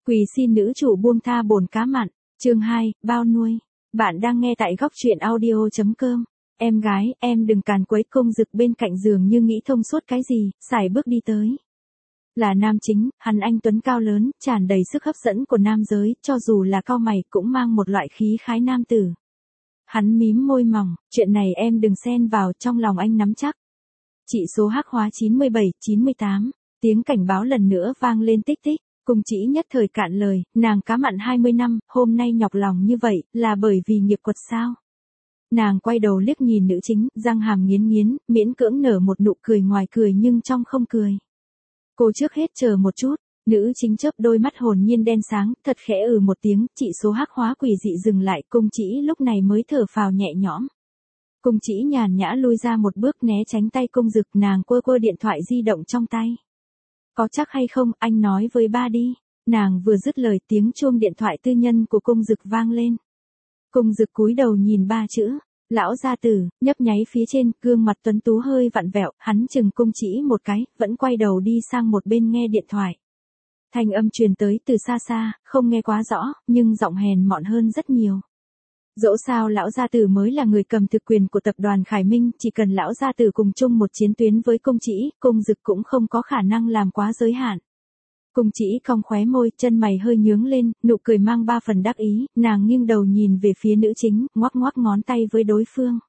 Quỳ xin nữ chủ buông tha bồn cá mặn, chương 2, bao nuôi. Bạn đang nghe tại góc truyện audio.com. Em gái, em đừng càn quấy. Công Dực bên cạnh giường như nghĩ thông suốt cái gì, sải bước đi tới. Là nam chính, hắn anh tuấn cao lớn, tràn đầy sức hấp dẫn của nam giới, cho dù là cau mày cũng mang một loại khí khái nam tử. Hắn mím môi mỏng, chuyện này em đừng xen vào, trong lòng anh nắm chắc. Chỉ số hắc hóa 97, 98, tiếng cảnh báo lần nữa vang lên tích tích. Cung Chỉ nhất thời cạn lời, nàng cá mặn 20 năm, hôm nay nhọc lòng như vậy, là bởi vì nghiệp quật sao? Nàng quay đầu liếc nhìn nữ chính, răng hàm nghiến nghiến, miễn cưỡng nở một nụ cười ngoài cười nhưng trong không cười. Cô trước hết chờ một chút, nữ chính chớp đôi mắt hồn nhiên đen sáng, thật khẽ một tiếng, chỉ số hắc hóa quỷ dị dừng lại, Cung Chỉ lúc này mới thở phào nhẹ nhõm. Cung Chỉ nhàn nhã lui ra một bước né tránh tay Cung Dực, nàng quơ quơ điện thoại di động trong tay. Có chắc hay không, anh nói với ba đi. Nàng vừa dứt lời tiếng chuông điện thoại tư nhân của Cung Dực vang lên. Cung Dực cúi đầu nhìn ba chữ, lão gia tử, nhấp nháy phía trên, gương mặt tuấn tú hơi vặn vẹo, hắn chừng Cung Chỉ một cái, vẫn quay đầu đi sang một bên nghe điện thoại. Thanh âm truyền tới từ xa xa, không nghe quá rõ, nhưng giọng hèn mọn hơn rất nhiều. Dẫu sao lão gia tử mới là người cầm thực quyền của tập đoàn Khải Minh, chỉ cần lão gia tử cùng chung một chiến tuyến với Cung Chỉ, Cung Dực cũng không có khả năng làm quá giới hạn. Cung Chỉ cong khóe môi, chân mày hơi nhướng lên, nụ cười mang ba phần đắc ý, nàng nghiêng đầu nhìn về phía nữ chính, ngoắc ngoắc ngón tay với đối phương.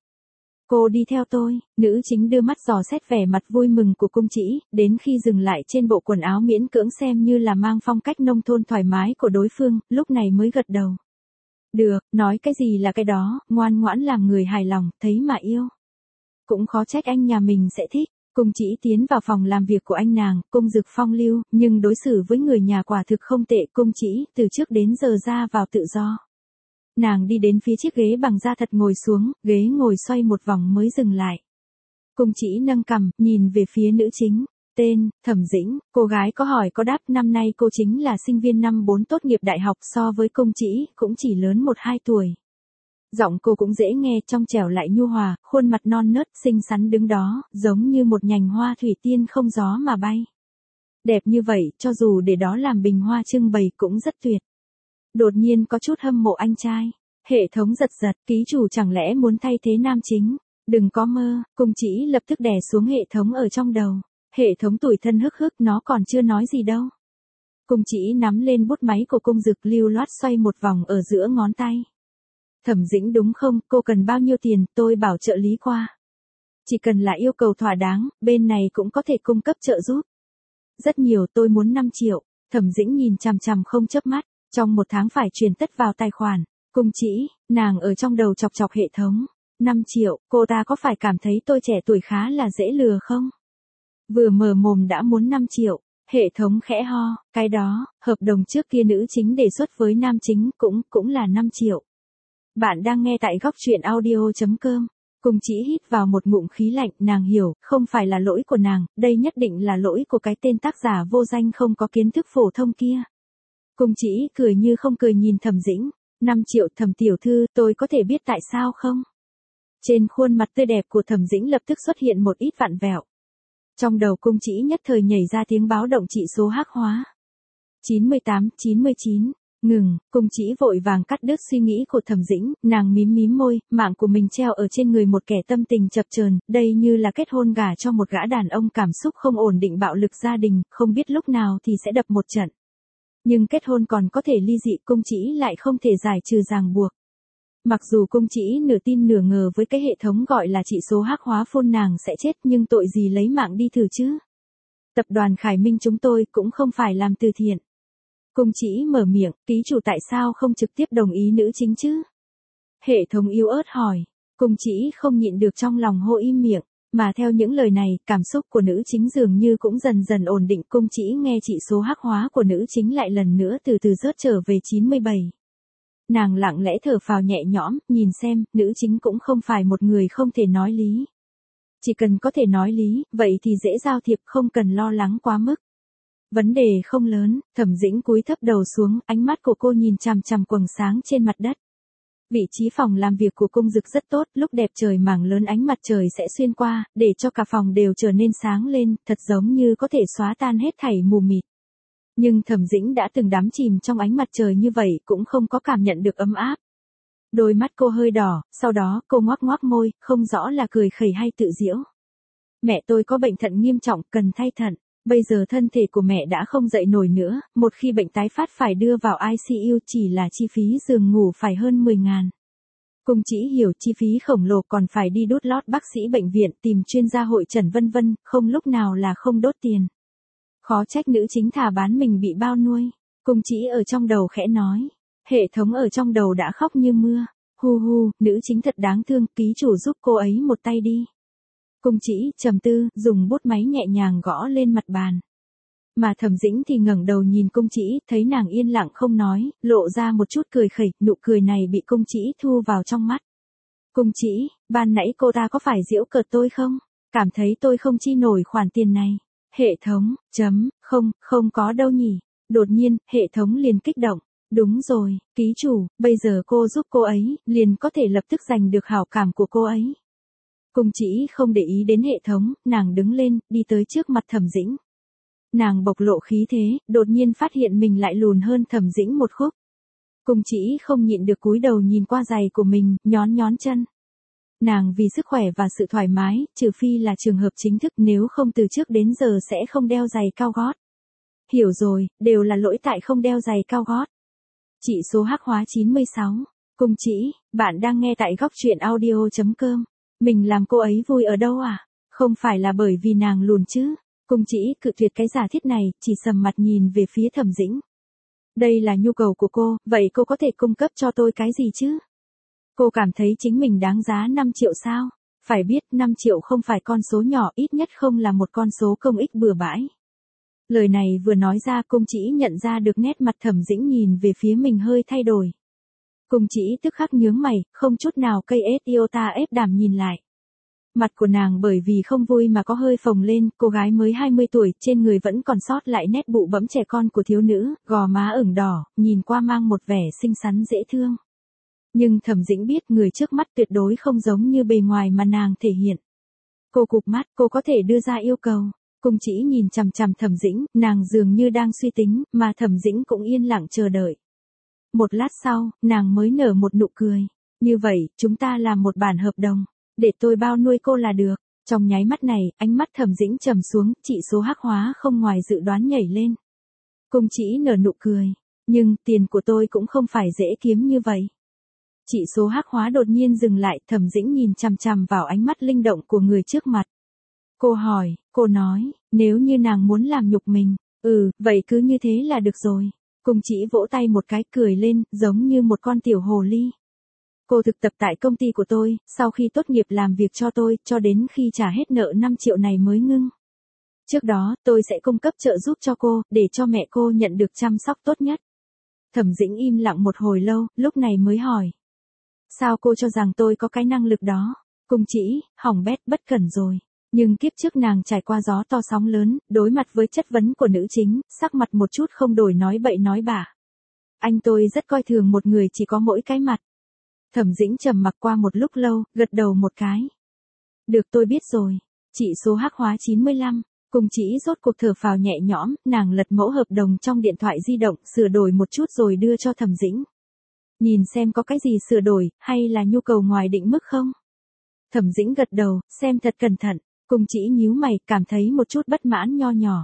Cô đi theo tôi, nữ chính đưa mắt dò xét vẻ mặt vui mừng của Cung Chỉ, đến khi dừng lại trên bộ quần áo miễn cưỡng xem như là mang phong cách nông thôn thoải mái của đối phương, lúc này mới gật đầu. Được, nói cái gì là cái đó, ngoan ngoãn làm người hài lòng, thấy mà yêu. Cũng khó trách anh nhà mình sẽ thích. Cung Chỉ tiến vào phòng làm việc của anh nàng, Cung Dực phong lưu, nhưng đối xử với người nhà quả thực không tệ. Cung Chỉ từ trước đến giờ ra vào tự do. Nàng đi đến phía chiếc ghế bằng da thật ngồi xuống, ghế ngồi xoay một vòng mới dừng lại. Cung Chỉ nâng cằm, nhìn về phía nữ chính. Tên, Thẩm Dĩnh, cô gái có hỏi có đáp, năm nay cô chính là sinh viên năm 4 tốt nghiệp đại học, so với Cung Chỉ, cũng chỉ lớn 1-2 tuổi. Giọng cô cũng dễ nghe, trong trẻo lại nhu hòa, khuôn mặt non nớt, xinh xắn đứng đó, giống như một nhành hoa thủy tiên không gió mà bay. Đẹp như vậy, cho dù để đó làm bình hoa trưng bày cũng rất tuyệt. Đột nhiên có chút hâm mộ anh trai. Hệ thống giật giật, ký chủ chẳng lẽ muốn thay thế nam chính? Đừng có mơ, Cung Chỉ lập tức đè xuống hệ thống ở trong đầu. Hệ thống tủi thân hức hức, nó còn chưa nói gì đâu. Cung Chỉ nắm lên bút máy của Cung Dực lưu loát xoay một vòng ở giữa ngón tay. Thẩm Dĩnh đúng không, cô cần bao nhiêu tiền, tôi bảo trợ lý qua. Chỉ cần là yêu cầu thỏa đáng, bên này cũng có thể cung cấp trợ giúp. Rất nhiều, tôi muốn 5 triệu. Thẩm Dĩnh nhìn chằm chằm không chớp mắt, trong 1 tháng phải truyền tất vào tài khoản. Cung Chỉ, nàng ở trong đầu chọc chọc hệ thống. 5 triệu, cô ta có phải cảm thấy tôi trẻ tuổi khá là dễ lừa không? Vừa mở mồm đã muốn 5 triệu, hệ thống khẽ ho, cái đó, hợp đồng trước kia nữ chính đề xuất với nam chính cũng là 5 triệu. Bạn đang nghe tại góc truyện audio.com. Cung Chỉ hít vào một ngụm khí lạnh, nàng hiểu, không phải là lỗi của nàng, đây nhất định là lỗi của cái tên tác giả vô danh không có kiến thức phổ thông kia. Cung Chỉ cười như không cười nhìn Thẩm Dĩnh, 5 triệu Thẩm tiểu thư, tôi có thể biết tại sao không? Trên khuôn mặt tươi đẹp của Thẩm Dĩnh lập tức xuất hiện một ít vặn vẹo. Trong đầu Cung Chỉ nhất thời nhảy ra tiếng báo động chỉ số hắc hóa. 98, 99, ngừng, Cung Chỉ vội vàng cắt đứt suy nghĩ của Thẩm Dĩnh, nàng mím môi, mạng của mình treo ở trên người một kẻ tâm tình chập chờn, đây như là kết hôn gả cho một gã đàn ông cảm xúc không ổn định, bạo lực gia đình, không biết lúc nào thì sẽ đập một trận. Nhưng kết hôn còn có thể ly dị, Cung Chỉ lại không thể giải trừ ràng buộc. Mặc dù Cung Chỉ nửa tin nửa ngờ với cái hệ thống gọi là chỉ số hắc hóa phôn nàng sẽ chết, nhưng tội gì lấy mạng đi thử chứ. Tập đoàn Khải Minh chúng tôi cũng không phải làm từ thiện. Cung Chỉ mở miệng, ký chủ tại sao không trực tiếp đồng ý nữ chính chứ? Hệ thống yếu ớt hỏi, Cung Chỉ không nhịn được trong lòng hô im miệng, mà theo những lời này, cảm xúc của nữ chính dường như cũng dần dần ổn định. Cung Chỉ nghe chỉ số hắc hóa của nữ chính lại lần nữa từ từ rớt trở về 97. Nàng lặng lẽ thở phào nhẹ nhõm, nhìn xem, nữ chính cũng không phải một người không thể nói lý. Chỉ cần có thể nói lý, vậy thì dễ giao thiệp, không cần lo lắng quá mức. Vấn đề không lớn. Thẩm Dĩnh cúi thấp đầu xuống, ánh mắt của cô nhìn chằm chằm quầng sáng trên mặt đất. Vị trí phòng làm việc của Cung Dực rất tốt, lúc đẹp trời mảng lớn ánh mặt trời sẽ xuyên qua, để cho cả phòng đều trở nên sáng lên, thật giống như có thể xóa tan hết thảy mù mịt. Nhưng Thẩm Dĩnh đã từng đắm chìm trong ánh mặt trời như vậy cũng không có cảm nhận được ấm áp. Đôi mắt cô hơi đỏ, sau đó cô ngoác ngoác môi, không rõ là cười khẩy hay tự giễu. Mẹ tôi có bệnh thận nghiêm trọng, cần thay thận. Bây giờ thân thể của mẹ đã không dậy nổi nữa, một khi bệnh tái phát phải đưa vào ICU chỉ là chi phí giường ngủ phải hơn 10.000. Cung Chỉ hiểu chi phí khổng lồ còn phải đi đút lót bác sĩ bệnh viện tìm chuyên gia hội trần vân vân, không lúc nào là không đốt tiền. Khó trách nữ chính thà bán mình bị bao nuôi. Cung Chỉ ở trong đầu khẽ nói. Hệ thống ở trong đầu đã khóc như mưa. Hu hu, nữ chính thật đáng thương, ký chủ giúp cô ấy một tay đi. Cung Chỉ trầm tư, dùng bút máy nhẹ nhàng gõ lên mặt bàn. Mà Thẩm Dĩnh thì ngẩng đầu nhìn Cung Chỉ, thấy nàng yên lặng không nói, lộ ra một chút cười khẩy, nụ cười này bị Cung Chỉ thu vào trong mắt. Cung Chỉ, ban nãy cô ta có phải giễu cợt tôi không? Cảm thấy tôi không chi nổi khoản tiền này. Hệ thống, không có đâu nhỉ. Đột nhiên, hệ thống liền kích động. Đúng rồi, ký chủ, bây giờ cô giúp cô ấy, liền có thể lập tức giành được hảo cảm của cô ấy. Cung Chỉ không để ý đến hệ thống, nàng đứng lên, đi tới trước mặt Thẩm Dĩnh. Nàng bộc lộ khí thế, đột nhiên phát hiện mình lại lùn hơn Thẩm Dĩnh một khúc. Cung Chỉ không nhịn được cúi đầu nhìn qua giày của mình, nhón chân. Nàng vì sức khỏe và sự thoải mái, trừ phi là trường hợp chính thức, nếu không từ trước đến giờ sẽ không đeo giày cao gót. Hiểu rồi, đều là lỗi tại không đeo giày cao gót. Chỉ số hắc hóa 96. Cung Chỉ, bạn đang nghe tại góc truyện audio.com. Mình làm cô ấy vui ở đâu à? Không phải là bởi vì nàng lùn chứ? Cung Chỉ cự tuyệt cái giả thiết này, chỉ sầm mặt nhìn về phía Thẩm Dĩnh. Đây là nhu cầu của cô, vậy cô có thể cung cấp cho tôi cái gì chứ? Cô cảm thấy chính mình đáng giá 5 triệu sao? Phải biết 5 triệu không phải con số nhỏ, ít nhất không là một con số công ích bừa bãi. Lời này vừa nói ra, Cung Chỉ nhận ra được nét mặt Thẩm Dĩnh nhìn về phía mình hơi thay đổi. Cung Chỉ tức khắc nhướng mày, không chút nào cây iota ép đảm nhìn lại. Mặt của nàng bởi vì không vui mà có hơi phồng lên, cô gái mới 20 tuổi, trên người vẫn còn sót lại nét bụ bẫm trẻ con của thiếu nữ, gò má ửng đỏ, nhìn qua mang một vẻ xinh xắn dễ thương. Nhưng Thẩm Dĩnh biết người trước mắt tuyệt đối không giống như bề ngoài mà nàng thể hiện. Cô cụp mắt, cô có thể đưa ra yêu cầu. Cung Chỉ nhìn chằm chằm Thẩm Dĩnh, nàng dường như đang suy tính, mà Thẩm Dĩnh cũng yên lặng chờ đợi. Một lát sau, nàng mới nở một nụ cười. Như vậy, chúng ta làm một bản hợp đồng. Để tôi bao nuôi cô là được. Trong nháy mắt này, ánh mắt Thẩm Dĩnh trầm xuống, chỉ số hắc hóa không ngoài dự đoán nhảy lên. Cung Chỉ nở nụ cười. Nhưng, tiền của tôi cũng không phải dễ kiếm như vậy. Chỉ số hắc hóa đột nhiên dừng lại, Thẩm Dĩnh nhìn chằm chằm vào ánh mắt linh động của người trước mặt. Cô hỏi, cô nói, nếu như nàng muốn làm nhục mình, vậy cứ như thế là được rồi. Cung Chỉ vỗ tay một cái cười lên, giống như một con tiểu hồ ly. Cô thực tập tại công ty của tôi, sau khi tốt nghiệp làm việc cho tôi, cho đến khi trả hết nợ 5 triệu này mới ngưng. Trước đó, tôi sẽ cung cấp trợ giúp cho cô, để cho mẹ cô nhận được chăm sóc tốt nhất. Thẩm Dĩnh im lặng một hồi lâu, lúc này mới hỏi. Sao cô cho rằng tôi có cái năng lực đó? Cung Chỉ, hỏng bét bất cẩn rồi. Nhưng kiếp trước nàng trải qua gió to sóng lớn, đối mặt với chất vấn của nữ chính, sắc mặt một chút không đổi nói bậy nói bạ. Anh tôi rất coi thường một người chỉ có mỗi cái mặt. Thẩm Dĩnh trầm mặc qua một lúc lâu, gật đầu một cái. Được, tôi biết rồi. Chỉ số hắc hóa 95. Cung Chỉ rốt cuộc thở phào nhẹ nhõm, nàng lật mẫu hợp đồng trong điện thoại di động, sửa đổi một chút rồi đưa cho Thẩm Dĩnh. Nhìn xem có cái gì sửa đổi, hay là nhu cầu ngoài định mức không? Thẩm Dĩnh gật đầu, xem thật cẩn thận. Cung Chỉ nhíu mày, cảm thấy một chút bất mãn nho nhỏ.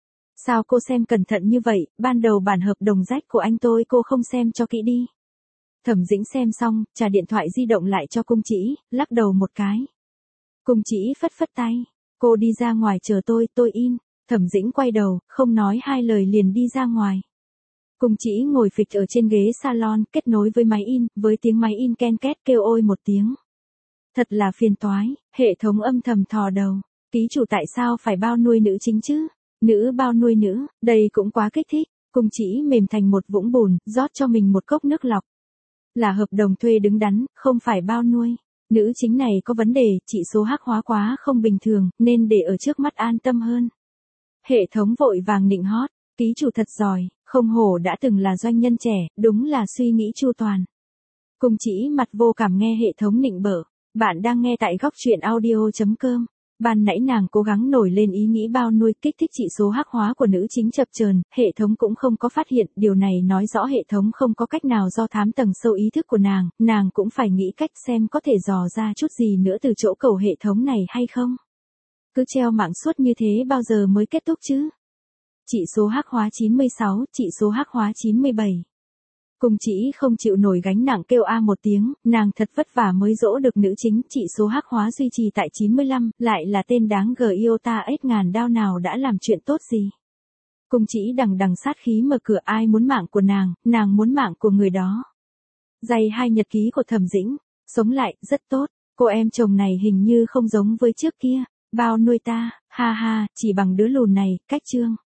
Sao cô xem cẩn thận như vậy, ban đầu bản hợp đồng rách của anh tôi cô không xem cho kỹ đi. Thẩm Dĩnh xem xong, trả điện thoại di động lại cho Cung Chỉ, lắc đầu một cái. Cung Chỉ phất phất tay. Cô đi ra ngoài chờ tôi in. Thẩm Dĩnh quay đầu, không nói hai lời liền đi ra ngoài. Cung Chỉ ngồi phịch ở trên ghế salon, kết nối với máy in, với tiếng máy in ken két kêu ôi một tiếng. Thật là phiền toái, hệ thống âm thầm thò đầu. Ký chủ tại sao phải bao nuôi nữ chính chứ? Nữ bao nuôi nữ, đây cũng quá kích thích. Cung Chỉ mềm thành một vũng bùn, rót cho mình một cốc nước lọc. Là hợp đồng thuê đứng đắn, không phải bao nuôi. Nữ chính này có vấn đề, chỉ số hắc hóa quá không bình thường, nên để ở trước mắt an tâm hơn. Hệ thống vội vàng nịnh hót, ký chủ thật giỏi, không hổ đã từng là doanh nhân trẻ, đúng là suy nghĩ chu toàn. Cung Chỉ mặt vô cảm nghe hệ thống nịnh bợ. Bạn đang nghe tại góc truyện audio.com. Ban nãy nàng cố gắng nổi lên ý nghĩ bao nuôi kích thích chỉ số hắc hóa của nữ chính chập chờn, hệ thống cũng không có phát hiện, điều này nói rõ hệ thống không có cách nào do thám tầng sâu ý thức của nàng cũng phải nghĩ cách xem có thể dò ra chút gì nữa từ chỗ cầu hệ thống này hay không. Cứ treo mạng suốt như thế bao giờ mới kết thúc chứ? Chỉ số hắc hóa 96, chỉ số hắc hóa 97. Cùng chỉ không chịu nổi gánh nặng kêu a một tiếng, nàng thật vất vả mới dỗ được nữ chính, chỉ số hắc hóa duy trì tại 95, lại là tên đáng gờ Iota ếch ngàn đao nào đã làm chuyện tốt gì. Cùng chỉ đằng đằng sát khí mở cửa, ai muốn mạng của nàng muốn mạng của người đó. Dày 2 nhật ký của Thẩm Dĩnh, sống lại, rất tốt, cô em chồng này hình như không giống với trước kia, bao nuôi ta, ha ha, chỉ bằng đứa lùn này, cách chương.